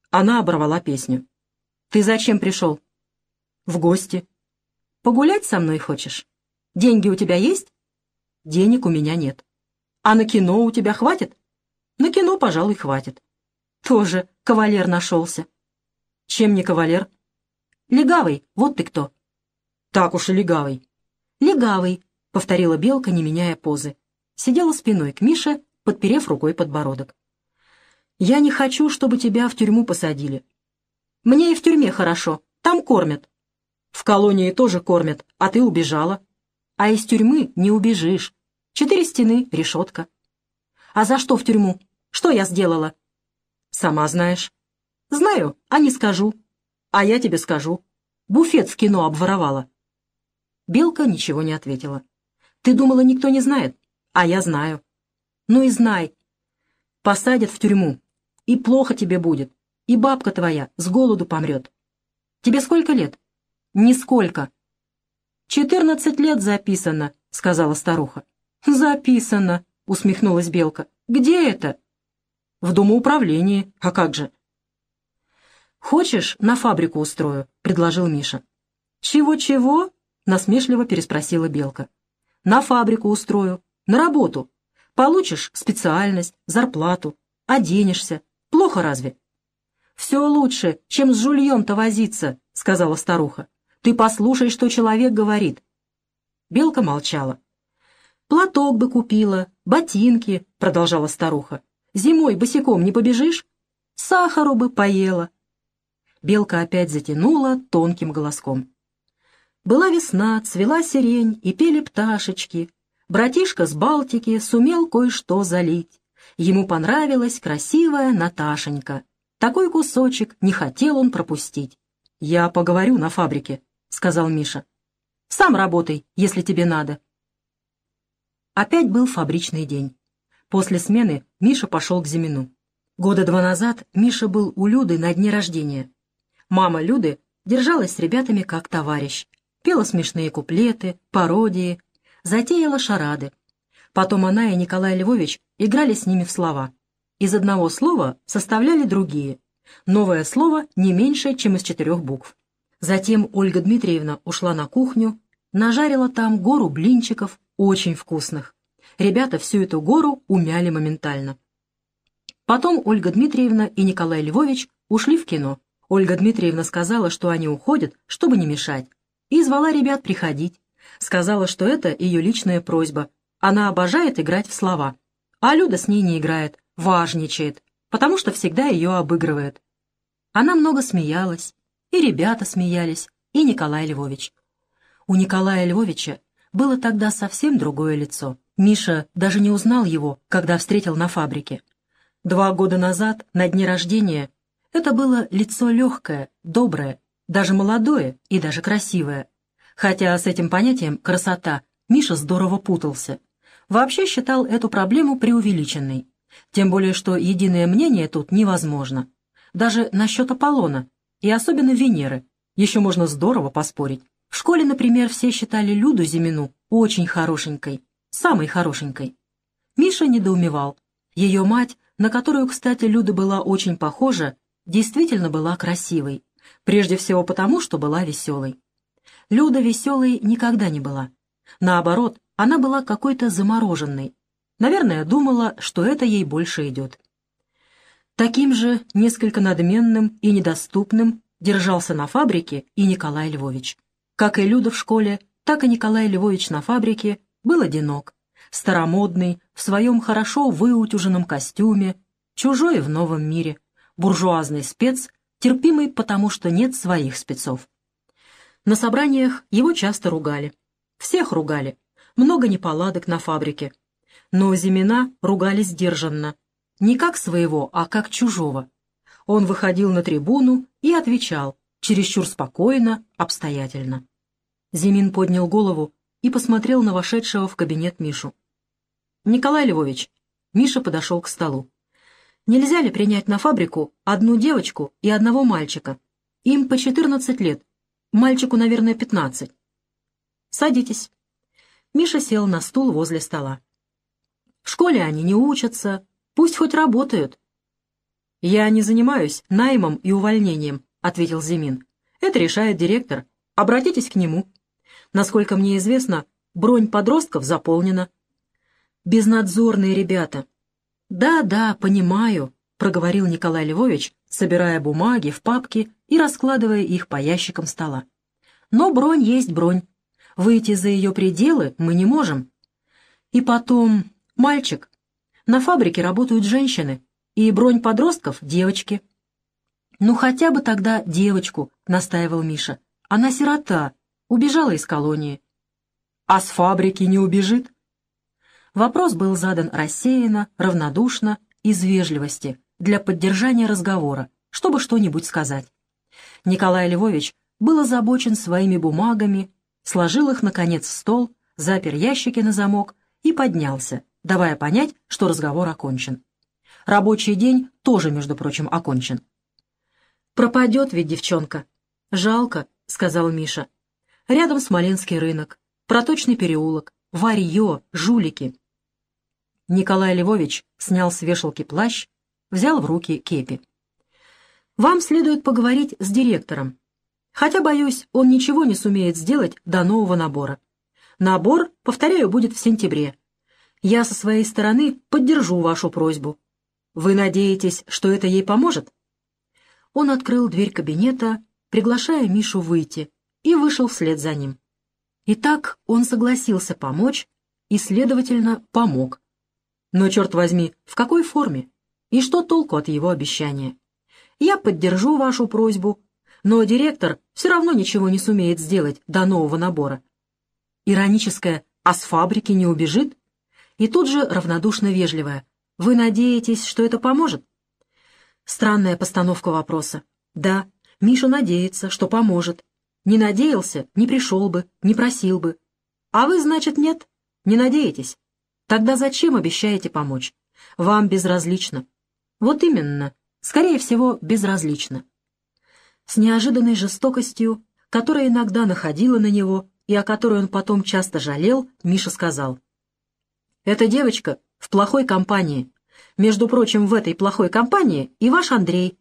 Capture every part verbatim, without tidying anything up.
Она оборвала песню. «Ты зачем пришел?» «В гости». «Погулять со мной хочешь? Деньги у тебя есть?» «Денег у меня нет». «А на кино у тебя хватит?» «На кино, пожалуй, хватит». «Тоже кавалер нашелся». «Чем не кавалер?» «Легавый, вот ты кто». «Так уж и легавый». «Легавый», — повторила Белка, не меняя позы. Сидела спиной к Мише, подперев рукой подбородок. «Я не хочу, чтобы тебя в тюрьму посадили. Мне и в тюрьме хорошо, там кормят. В колонии тоже кормят, а ты убежала. А из тюрьмы не убежишь. Четыре стены, решетка. А за что в тюрьму? Что я сделала?» «Сама знаешь». «Знаю, а не скажу». «А я тебе скажу. Буфет в кино обворовала». Белка ничего не ответила. «Ты думала, никто не знает? А я знаю». «Ну и знай. Посадят в тюрьму. И плохо тебе будет. И бабка твоя с голоду помрет. Тебе сколько лет?» «Нисколько». «Четырнадцать лет записано», — сказала старуха. «Записано», — усмехнулась Белка. «Где это?» «В домоуправлении. А как же?» «Хочешь, на фабрику устрою?» — предложил Миша. «Чего-чего?» — насмешливо переспросила Белка. «На фабрику устрою. На работу. Получишь специальность, зарплату, оденешься. Плохо разве?» «Все лучше, чем с жульем-то возиться», — сказала старуха. «Ты послушай, что человек говорит». Белка молчала. «Платок бы купила, ботинки», — продолжала старуха. «Зимой босиком не побежишь? Сахару бы поела». Белка опять затянула тонким голоском. Была весна, цвела сирень, и пели пташечки. Братишка с Балтики сумел кое-что залить. Ему понравилась красивая Наташенька. Такой кусочек не хотел он пропустить. «Я поговорю на фабрике», — сказал Миша. «Сам работай, если тебе надо». Опять был фабричный день. После смены Миша пошел к Зимину. Года два назад Миша был у Люды на дне рождения. Мама Люды держалась с ребятами как товарищ, пела смешные куплеты, пародии, затеяла шарады. Потом она и Николай Львович играли с ними в слова. Из одного слова составляли другие. Новое слово не меньше, чем из четырех букв. Затем Ольга Дмитриевна ушла на кухню, нажарила там гору блинчиков, очень вкусных. Ребята всю эту гору умяли моментально. Потом Ольга Дмитриевна и Николай Львович ушли в кино. Ольга Дмитриевна сказала, что они уходят, чтобы не мешать, и звала ребят приходить. Сказала, что это ее личная просьба. Она обожает играть в слова. А Люда с ней не играет, важничает, потому что всегда ее обыгрывает. Она много смеялась, и ребята смеялись, и Николай Львович. У Николая Львовича было тогда совсем другое лицо. Миша даже не узнал его, когда встретил на фабрике. Два года назад, на дне рождения, это было лицо легкое, доброе, даже молодое и даже красивое. Хотя с этим понятием «красота» Миша здорово путался. Вообще считал эту проблему преувеличенной. Тем более, что единое мнение тут невозможно. Даже насчет Аполлона, и особенно Венеры, еще можно здорово поспорить. В школе, например, все считали Люду Зимину очень хорошенькой, самой хорошенькой. Миша недоумевал. Ее мать, на которую, кстати, Люда была очень похожа, действительно была красивой. Прежде всего потому, что была веселой. Люда веселой никогда не была. Наоборот, она была какой-то замороженной. Наверное, думала, что это ей больше идет. Таким же, несколько надменным и недоступным держался на фабрике и Николай Львович. Как и Люда в школе, так и Николай Львович на фабрике был одинок, старомодный, в своем хорошо выутюженном костюме, чужой в новом мире, буржуазный спец, терпимый, потому что нет своих спецов. На собраниях его часто ругали. Всех ругали. Много неполадок на фабрике. Но Зимина ругали сдержанно. Не как своего, а как чужого. Он выходил на трибуну и отвечал, чересчур спокойно, обстоятельно. Зимин поднял голову и посмотрел на вошедшего в кабинет Мишу. «Николай Львович», — Миша подошел к столу, — «нельзя ли принять на фабрику одну девочку и одного мальчика? Им по четырнадцать лет, мальчику, наверное, пятнадцать». «Садитесь». Миша сел на стул возле стола. «В школе они не учатся, пусть хоть работают». «Я не занимаюсь наймом и увольнением», — ответил Зимин. «Это решает директор. Обратитесь к нему. Насколько мне известно, бронь подростков заполнена». «Безнадзорные ребята». «Да-да, понимаю», — проговорил Николай Львович, собирая бумаги в папки и раскладывая их по ящикам стола. «Но бронь есть бронь. Выйти за ее пределы мы не можем. И потом, мальчик, на фабрике работают женщины, и бронь подростков — девочки». «Ну, хотя бы тогда девочку», — настаивал Миша. «Она сирота, убежала из колонии». «А с фабрики не убежит?» Вопрос был задан рассеянно, равнодушно, из вежливости, для поддержания разговора, чтобы что-нибудь сказать. Николай Львович был озабочен своими бумагами, сложил их, наконец, в стол, запер ящики на замок и поднялся, давая понять, что разговор окончен. Рабочий день тоже, между прочим, окончен. «Пропадет ведь девчонка. Жалко», — сказал Миша. «Рядом Смоленский рынок, Проточный переулок, варье, жулики». Николай Львович снял с вешалки плащ, взял в руки кепи. «Вам следует поговорить с директором. Хотя, боюсь, он ничего не сумеет сделать до нового набора. Набор, повторяю, будет в сентябре. Я со своей стороны поддержу вашу просьбу. Вы надеетесь, что это ей поможет?» Он открыл дверь кабинета, приглашая Мишу выйти, и вышел вслед за ним. Итак, он согласился помочь и, следовательно, помог. Но, черт возьми, в какой форме? И что толку от его обещания? Я поддержу вашу просьбу, но директор все равно ничего не сумеет сделать до нового набора. Ироническое «а с фабрики не убежит?» И тут же равнодушно вежливое «Вы надеетесь, что это поможет?» Странная постановка вопроса. Да, Миша надеется, что поможет. Не надеялся, не пришел бы, не просил бы. А вы, значит, нет? Не надеетесь? Тогда зачем обещаете помочь? Вам безразлично. Вот именно, скорее всего, безразлично. С неожиданной жестокостью, которая иногда находила на него и о которой он потом часто жалел, Миша сказал: «Эта девочка в плохой компании. Между прочим, в этой плохой компании и ваш Андрей».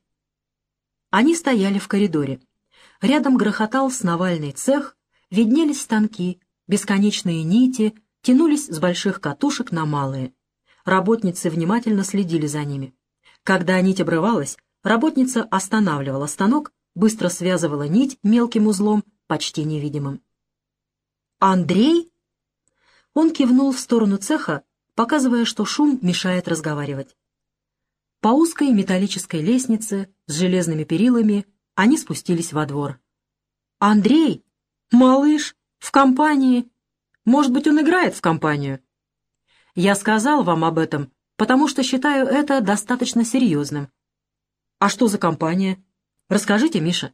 Они стояли в коридоре. Рядом грохотал сновальный цех, виднелись станки, бесконечные нити тянулись с больших катушек на малые. Работницы внимательно следили за ними. Когда нить обрывалась, работница останавливала станок, быстро связывала нить мелким узлом, почти невидимым. «Андрей?» Он кивнул в сторону цеха, показывая, что шум мешает разговаривать. По узкой металлической лестнице с железными перилами они спустились во двор. «Андрей? Малыш? В компании? Может быть, он играет в компанию?» «Я сказал вам об этом, потому что считаю это достаточно серьезным». «А что за компания? Расскажите, Миша».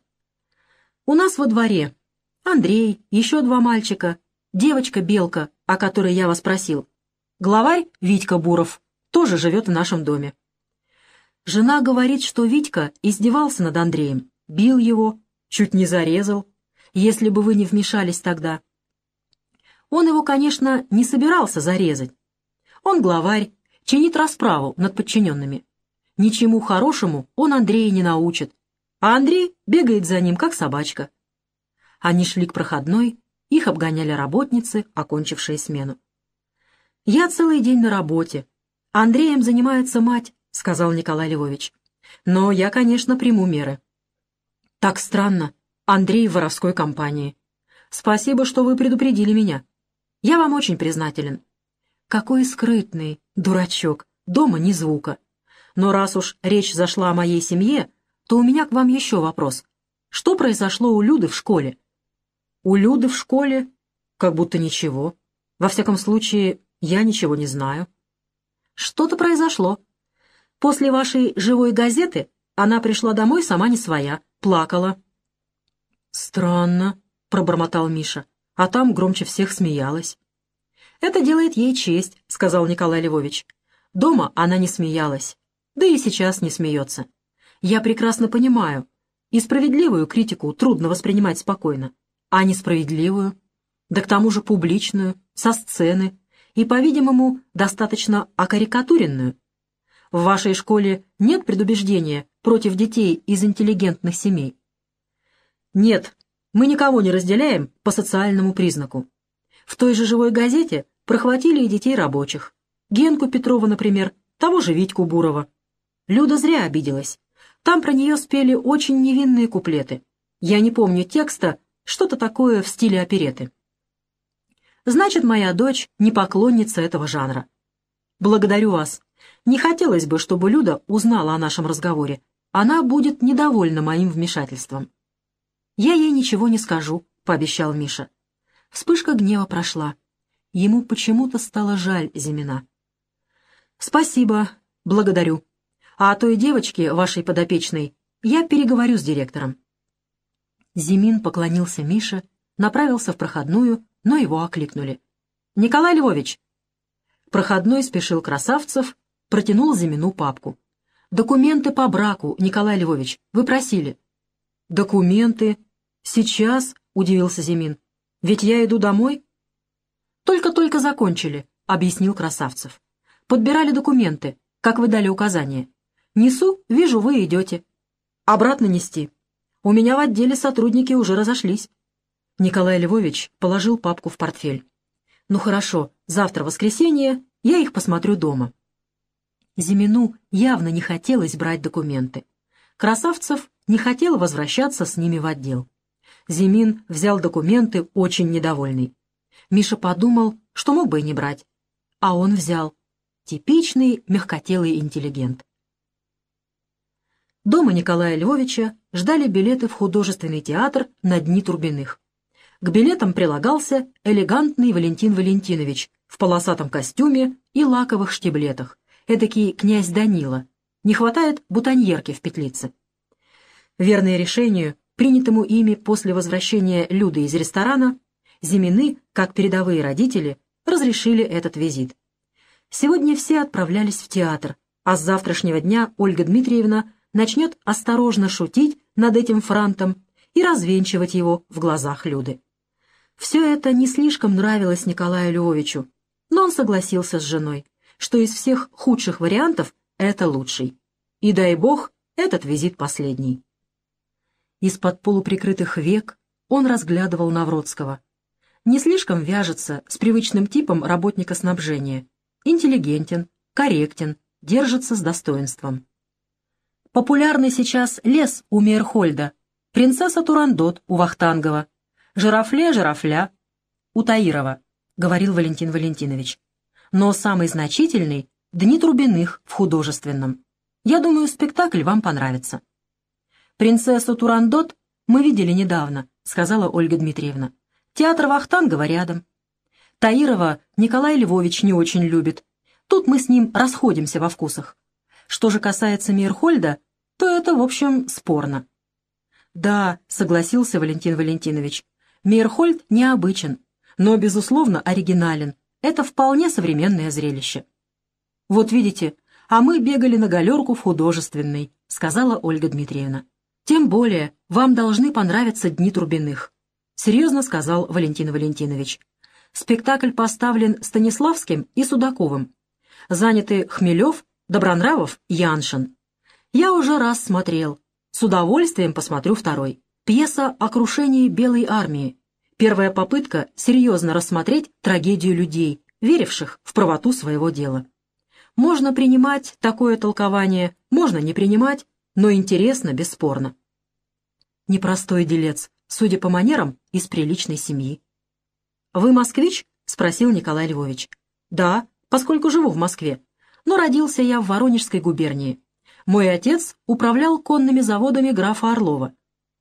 «У нас во дворе Андрей, еще два мальчика, девочка Белка, о которой я вас просил. Главарь Витька Буров тоже живет в нашем доме. Жена говорит, что Витька издевался над Андреем, бил его, чуть не зарезал, если бы вы не вмешались тогда. Он его, конечно, не собирался зарезать. Он главарь, чинит расправу над подчиненными. Ничему хорошему он Андрея не научит, а Андрей бегает за ним, как собачка». Они шли к проходной, их обгоняли работницы, окончившие смену. «Я целый день на работе. Андреем занимается мать», — сказал Николай Львович. «Но я, конечно, приму меры». «Так странно. Андрей в воровской компании. Спасибо, что вы предупредили меня. Я вам очень признателен». «Какой скрытный, дурачок. Дома ни звука. Но раз уж речь зашла о моей семье, то у меня к вам еще вопрос. Что произошло у Люды в школе?» «У Люды в школе? Как будто ничего. Во всяком случае, я ничего не знаю». «Что-то произошло. После вашей живой газеты она пришла домой сама не своя, плакала». «Странно», — пробормотал Миша, а там громче всех смеялась. «Это делает ей честь», — сказал Николай Львович. «Дома она не смеялась, да и сейчас не смеется. Я прекрасно понимаю, и справедливую критику трудно воспринимать спокойно, а несправедливую, да к тому же публичную, со сцены, и, по-видимому, достаточно окарикатуренную. В вашей школе нет предубеждения против детей из интеллигентных семей? Нет, мы никого не разделяем по социальному признаку. В той же «Живой газете» прохватили и детей рабочих. Генку Петрова, например, того же Витьку Бурова. Люда зря обиделась. Там про нее спели очень невинные куплеты. Я не помню текста, что-то такое в стиле опереты. Значит, моя дочь не поклонница этого жанра. Благодарю вас. Не хотелось бы, чтобы Люда узнала о нашем разговоре. Она будет недовольна моим вмешательством. Я ей ничего не скажу, пообещал Миша. Вспышка гнева прошла. Ему почему-то стало жаль Зимина. Спасибо, благодарю. А о той девочке, вашей подопечной, я переговорю с директором. Зимин поклонился Мише, направился в проходную, но его окликнули. «Николай Львович!» Проходной спешил Красавцев, протянул Зимину папку. «Документы по браку, Николай Львович, вы просили». «Документы? Сейчас?» — удивился Зимин. «Ведь я иду домой?» «Только-только закончили», — объяснил Красавцев. «Подбирали документы, как вы дали указание. Несу, вижу, вы идете. Обратно нести. У меня в отделе сотрудники уже разошлись». Николай Львович положил папку в портфель. «Ну хорошо, завтра воскресенье, я их посмотрю дома». Зимину явно не хотелось брать документы. Красавцев не хотел возвращаться с ними в отдел. Зимин взял документы очень недовольный. Миша подумал, что мог бы и не брать. А он взял. Типичный мягкотелый интеллигент. Дома Николая Львовича ждали билеты в художественный театр на Дни Турбиных. К билетам прилагался элегантный Валентин Валентинович в полосатом костюме и лаковых штиблетах, эдакий князь Данила. Не хватает бутоньерки в петлице. Верное решению, принятому ими после возвращения Люды из ресторана, Зимины, как передовые родители, разрешили этот визит. Сегодня все отправлялись в театр, а с завтрашнего дня Ольга Дмитриевна начнет осторожно шутить над этим франтом и развенчивать его в глазах Люды. Все это не слишком нравилось Николаю Львовичу, но он согласился с женой, что из всех худших вариантов это лучший. И дай бог, этот визит последний. Из-под полуприкрытых век он разглядывал Навродского. Не слишком вяжется с привычным типом работника снабжения. Интеллигентен, корректен, держится с достоинством. Популярный сейчас лес у Мейерхольда, принцесса Турандот у Вахтангова, жирафле-жирафля у Таирова, говорил Валентин Валентинович. Но самый значительный — Дни Турбиных в художественном. Я думаю, спектакль вам понравится. «Принцессу Турандот мы видели недавно», — сказала Ольга Дмитриевна. «Театр Вахтангова рядом. Таирова Николай Львович не очень любит. Тут мы с ним расходимся во вкусах. Что же касается Мейерхольда, то это, в общем, спорно». «Да», — согласился Валентин Валентинович, — «Мейерхольд необычен, но, безусловно, оригинален. Это вполне современное зрелище». «Вот видите, а мы бегали на галерку в художественной», — сказала Ольга Дмитриевна. «Тем более вам должны понравиться Дни Турбиных», — серьезно сказал Валентин Валентинович. «Спектакль поставлен Станиславским и Судаковым. Заняты Хмелев, Добронравов, Яншин. Я уже раз смотрел. С удовольствием посмотрю второй. Пьеса о крушении Белой армии. Первая попытка серьезно рассмотреть трагедию людей, веривших в правоту своего дела. Можно принимать такое толкование, можно не принимать, но интересно, бесспорно». Непростой делец, судя по манерам, из приличной семьи. «Вы москвич?» — спросил Николай Львович. «Да, поскольку живу в Москве, но родился я в Воронежской губернии. Мой отец управлял конными заводами графа Орлова».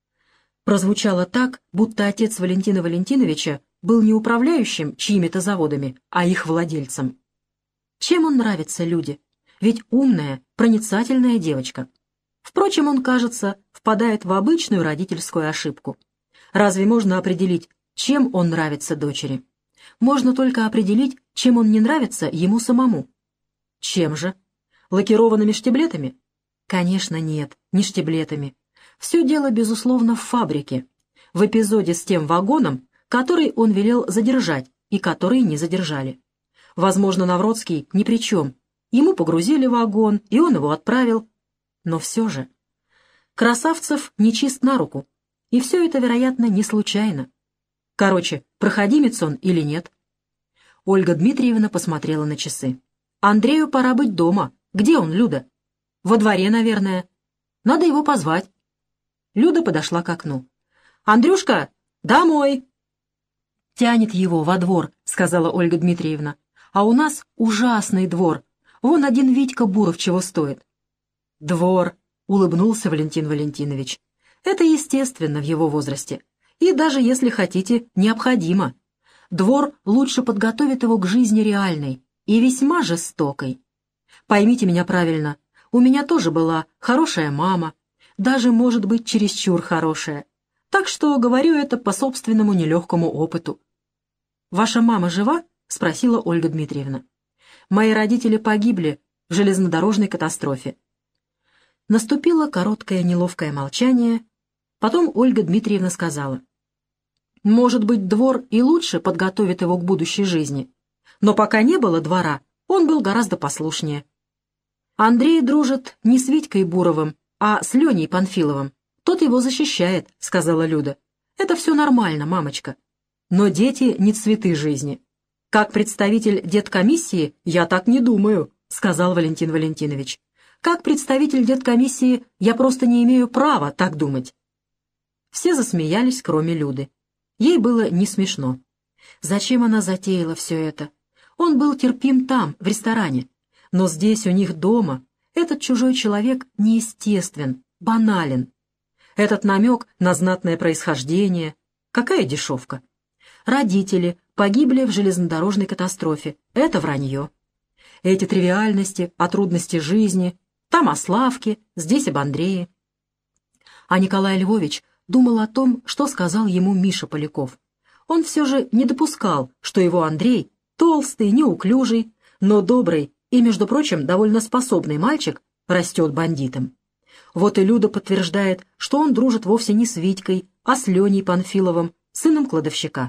Прозвучало так, будто отец Валентина Валентиновича был не управляющим чьими-то заводами, а их владельцем. Чем он нравится Люде? Ведь умная, проницательная девочка. Впрочем, он, кажется, впадает в обычную родительскую ошибку. Разве можно определить, чем он нравится дочери? Можно только определить, чем он не нравится ему самому. Чем же? Лакированными штиблетами? Конечно, нет, не штиблетами. Все дело, безусловно, в фабрике. В эпизоде с тем вагоном, который он велел задержать и который не задержали. Возможно, Навродский ни при чем. ему погрузили вагон, и он его отправил. Но все же... Красавцев не чист на руку, и все это, вероятно, не случайно. Короче, проходимец он или нет? Ольга Дмитриевна посмотрела на часы. «Андрею пора быть дома. Где он, Люда?» «Во дворе, наверное. Надо его позвать». Люда подошла к окну. «Андрюшка, домой!» «Тянет его во двор», — сказала Ольга Дмитриевна. «А у нас ужасный двор. Вон один Витька Буров чего стоит». «Двор», — улыбнулся Валентин Валентинович. «Это естественно в его возрасте. И даже, если хотите, необходимо. Двор лучше подготовит его к жизни реальной и весьма жестокой. Поймите меня правильно, у меня тоже была хорошая мама, даже, может быть, чересчур хорошая. Так что говорю это по собственному нелегкому опыту». «Ваша мама жива?» — спросила Ольга Дмитриевна. «Мои родители погибли в железнодорожной катастрофе». Наступило короткое неловкое молчание. Потом Ольга Дмитриевна сказала: «Может быть, двор и лучше подготовит его к будущей жизни. Но пока не было двора, он был гораздо послушнее. Андрей дружит не с Витькой Буровым, а с Леней Панфиловым. Тот его защищает», — сказала Люда. «Это все нормально, мамочка. Но дети не цветы жизни». «Как представитель деткомиссии я так не думаю», — сказал Валентин Валентинович. «Как представитель деткомиссии я просто не имею права так думать». Все засмеялись, кроме Люды. Ей было не смешно. Зачем она затеяла все это? Он был терпим там, в ресторане. Но здесь, у них дома, этот чужой человек неестествен, банален. Этот намек на знатное происхождение. Какая дешевка. Родители погибли в железнодорожной катастрофе. Это вранье. Эти тривиальности о трудности жизни. Там о Славке, здесь об Андрее. А Николай Львович думал о том, что сказал ему Миша Поляков. Он все же не допускал, что его Андрей, толстый, неуклюжий, но добрый и, между прочим, довольно способный мальчик, растет бандитом. Вот и Люда подтверждает, что он дружит вовсе не с Витькой, а с Леней Панфиловым, сыном кладовщика.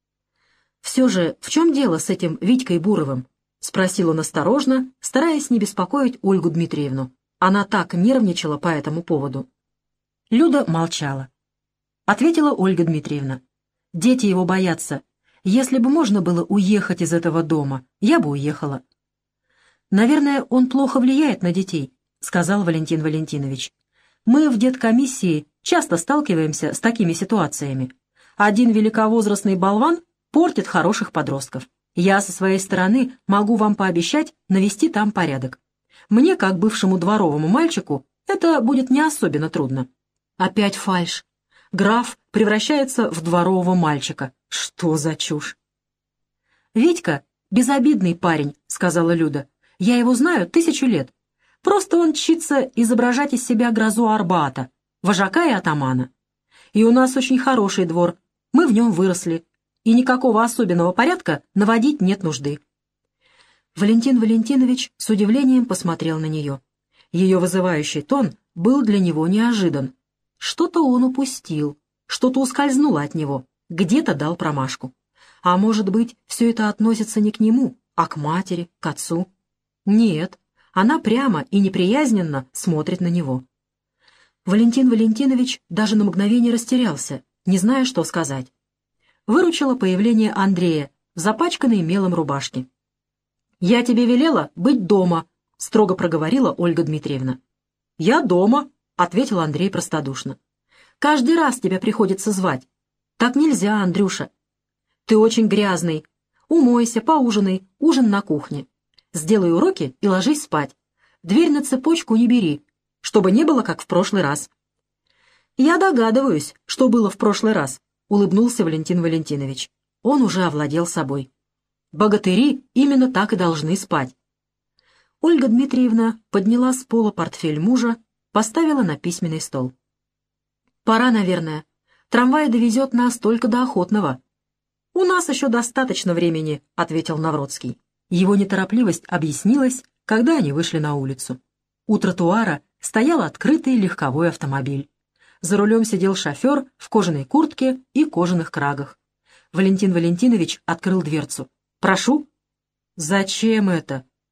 «Все же в чем дело с этим Витькой Буровым?» — спросил он осторожно, стараясь не беспокоить Ольгу Дмитриевну. Она так нервничала по этому поводу. Люда молчала. Ответила Ольга Дмитриевна: «Дети его боятся. Если бы можно было уехать из этого дома, я бы уехала». «Наверное, он плохо влияет на детей», — сказал Валентин Валентинович. «Мы в деткомиссии часто сталкиваемся с такими ситуациями. Один великовозрастный болван портит хороших подростков. Я со своей стороны могу вам пообещать навести там порядок. Мне, как бывшему дворовому мальчику, это будет не особенно трудно». Опять фальшь. Граф превращается в дворового мальчика. Что за чушь? «Витька — безобидный парень», — сказала Люда. «Я его знаю тысячу лет. Просто он чтится изображать из себя грозу Арбата, вожака и атамана. И у нас очень хороший двор, мы в нем выросли, и никакого особенного порядка наводить нет нужды». Валентин Валентинович с удивлением посмотрел на нее. Ее вызывающий тон был для него неожидан. Что-то он упустил, что-то ускользнуло от него, где-то дал промашку. А может быть, все это относится не к нему, а к матери, к отцу? Нет, она прямо и неприязненно смотрит на него. Валентин Валентинович даже на мгновение растерялся, не зная, что сказать. Выручило появление Андрея в запачканной мелом рубашке. «Я тебе велела быть дома», — строго проговорила Ольга Дмитриевна. «Я дома», — ответил Андрей простодушно. «Каждый раз тебя приходится звать. Так нельзя, Андрюша. Ты очень грязный. Умойся, поужинай, ужин на кухне. Сделай уроки и ложись спать. Дверь на цепочку не бери, чтобы не было, как в прошлый раз». «Я догадываюсь, что было в прошлый раз», — улыбнулся Валентин Валентинович. Он уже овладел собой. «Богатыри именно так и должны спать». Ольга Дмитриевна подняла с пола портфель мужа, поставила на письменный стол. «Пора, наверное. Трамвай довезет нас только до Охотного». «У нас еще достаточно времени», — ответил Навродский. Его неторопливость объяснилась, когда они вышли на улицу. У тротуара стоял открытый легковой автомобиль. За рулем сидел шофер в кожаной куртке и кожаных крагах. Валентин Валентинович открыл дверцу. «Прошу». «Зачем это?»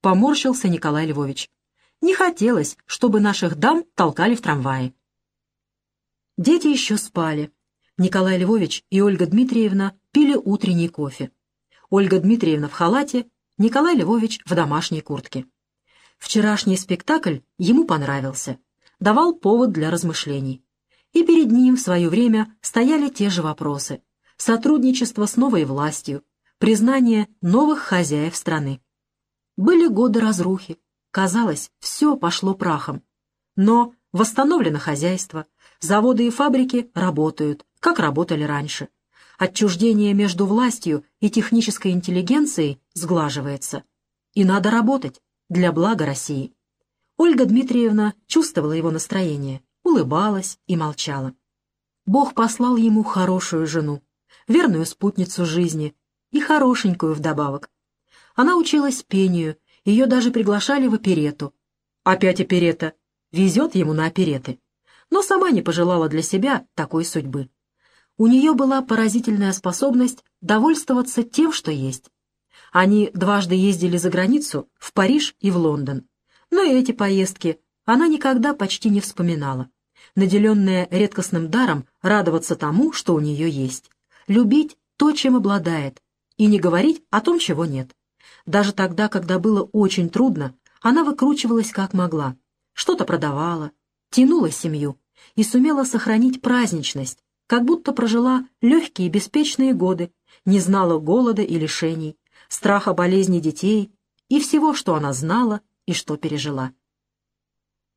поморщился Николай Львович. Не хотелось, чтобы наших дам толкали в трамвае. Дети еще спали. Николай Львович и Ольга Дмитриевна пили утренний кофе. Ольга Дмитриевна в халате, Николай Львович в домашней куртке. Вчерашний спектакль ему понравился, давал повод для размышлений. И перед ним в свое время стояли те же вопросы: сотрудничество с новой властью, признание новых хозяев страны. Были годы разрухи, казалось, все пошло прахом. Но восстановлено хозяйство, заводы и фабрики работают, как работали раньше. Отчуждение между властью и технической интеллигенцией сглаживается. И надо работать для блага России. Ольга Дмитриевна чувствовала его настроение, улыбалась и молчала. Бог послал ему хорошую жену, верную спутницу жизни и хорошенькую вдобавок. Она училась пению, ее даже приглашали в оперетту. Опять оперетта, везет ему на опереты. Но сама не пожелала для себя такой судьбы. У нее была поразительная способность довольствоваться тем, что есть. Они дважды ездили за границу, в Париж и в Лондон. Но и эти поездки она никогда почти не вспоминала. Наделенная редкостным даром радоваться тому, что у нее есть. Любить то, чем обладает, и не говорить о том, чего нет. Даже тогда, когда было очень трудно, она выкручивалась как могла. Что-то продавала, тянула семью и сумела сохранить праздничность, как будто прожила легкие беспечные годы, не знала голода и лишений, страха болезни детей и всего, что она знала и что пережила.